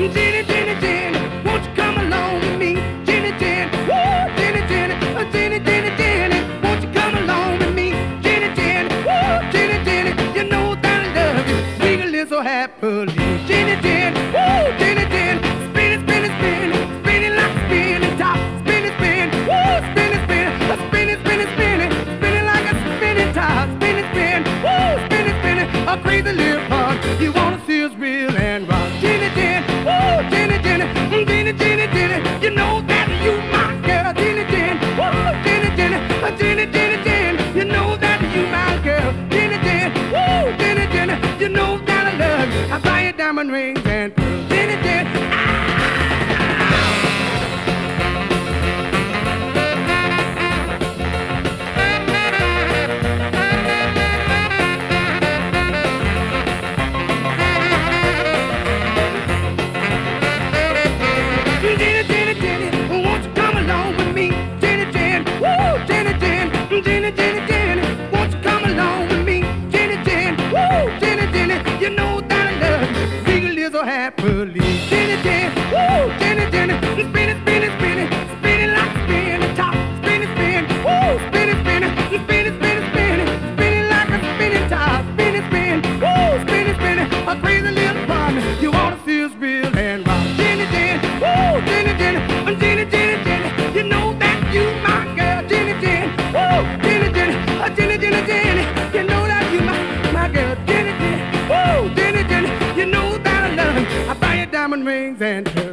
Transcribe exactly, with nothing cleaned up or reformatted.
Jenny, Jenny, Jenny, won't you come along with me? Jenny, Jenny, woo, Jenny, Jenny, uh, Jenny, Jenny, Jenny, won't you come along with me? Jenny, Jenny, woo, Jenny, Jenny, you know that I love you, we can live so happily. Jenny, Jenny, woo, Jenny, Jenny, spinning, spinning, spinning, spinning like a spinning top, spinning, spinning, woo, spinning, spinning, uh, spinning, spinning, spinning, spinning like a spinning top, spinning, spinning, woo, spinning, spinning, a crazy little heart. You wanna see us real and rock? Jenny, Jenny, woo, Jenny, Jenny, mm, Jenny, Jenny, Jenny, you know that you my girl. Jenny, Jenny, woo, Jenny, Jenny, uh, Jenny, Jenny, Jenny, you know that you my girl. Jenny, Jenny, woo, Jenny, Jenny, you know that I love you. I buy you diamond rings and pearls. Jenny, Jenny, Jenny, Jenny, Jenny, won't you come along with me? Jenny, Jenny, woo, Jenny, Jenny, Jenny, Jenny, Jenny, won't you come along with me? Jenny, Jenny, woo, Jenny, Jenny, you know that I love you, we can live so happily. Jenny, Jenny, woo, Jenny, Jenny, spinning, spinning, spinning, spinning like a spinning top, spinning, spinning, woo, spinning, spinning, spinning, spinning, spinning, spinning like a spinning top, spinning, spinning, woo, spinning, spinning, a crazy little partner. You wanna see us real and rock? Jenny, Jenny, woo, Jenny, Jenny, uh, Jenny, Jenny, Jenny, you know that you my girl. Jenny, Jenny, woo, Jenny, Jenny, uh, Jenny, Jenny, Jenny, you know that you my my girl. Jenny, Jenny, woo, Jenny, Jenny, you know that I love you. I buy you diamond rings and